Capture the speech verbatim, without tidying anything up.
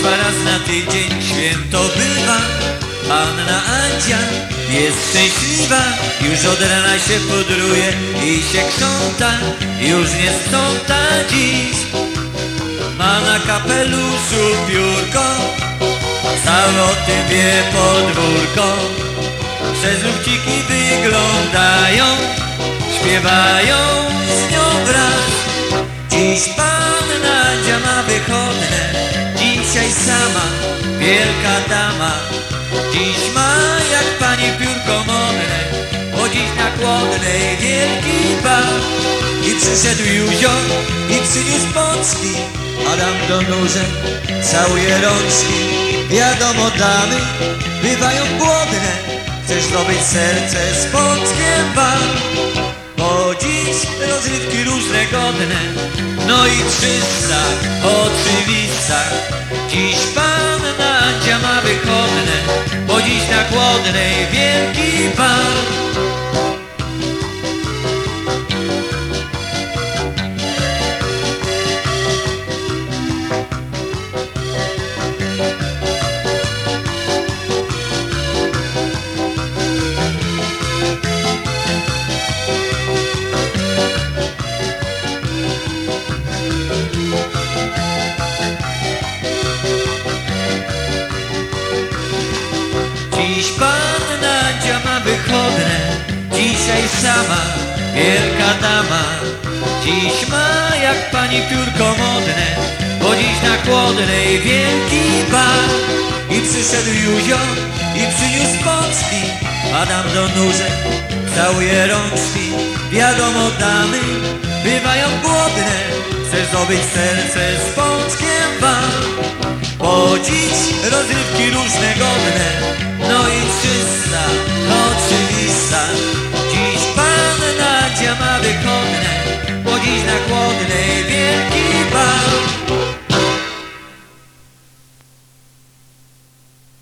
dwa raz na tydzień święto bywa. Panna Andzia jest szczęśliwa, już od rana się pudruje i się krząta, już nie sprząta dziś. Ma na kapeluszu piórko, całe o tym wie podwórko. Przez lufciki wyglądają, śpiewają z nią wraz. Dziś panna Andzia ma wychodne, dzisiaj sama wielka dama. Dziś ma jak pani piórko modne, bo dziś na Kłodnej wielki bal. I przyszedł Józio i przyniósł pączki, Adam do nóżek całuje rączki. Wiadomo, damy bywają głodne, chcesz zdobyć serce z pączkiem bal. Bo dziś rozrywki różne godne, no i trzysta oczywista. Dziś panna Andzia ma wychodne, bo dziś na Kłodnej wielki bal. Dziś panna Andzia ma wychodne, dzisiaj sama wielka dama. Dziś ma jak pani piórko modne, bo dziś na Kłodnej wielki bal. I przyszedł Józio i przyniósł pączki, Adam do nóżek całuje rączki. Wiadomo, damy bywają głodne, chcesz zdobyć serce z pączkiem bal. Bo dziś rozrywki różne godne, no i czysta, oczywista. Dziś panna Andzia ma wychodne, bo dziś na Kłodnej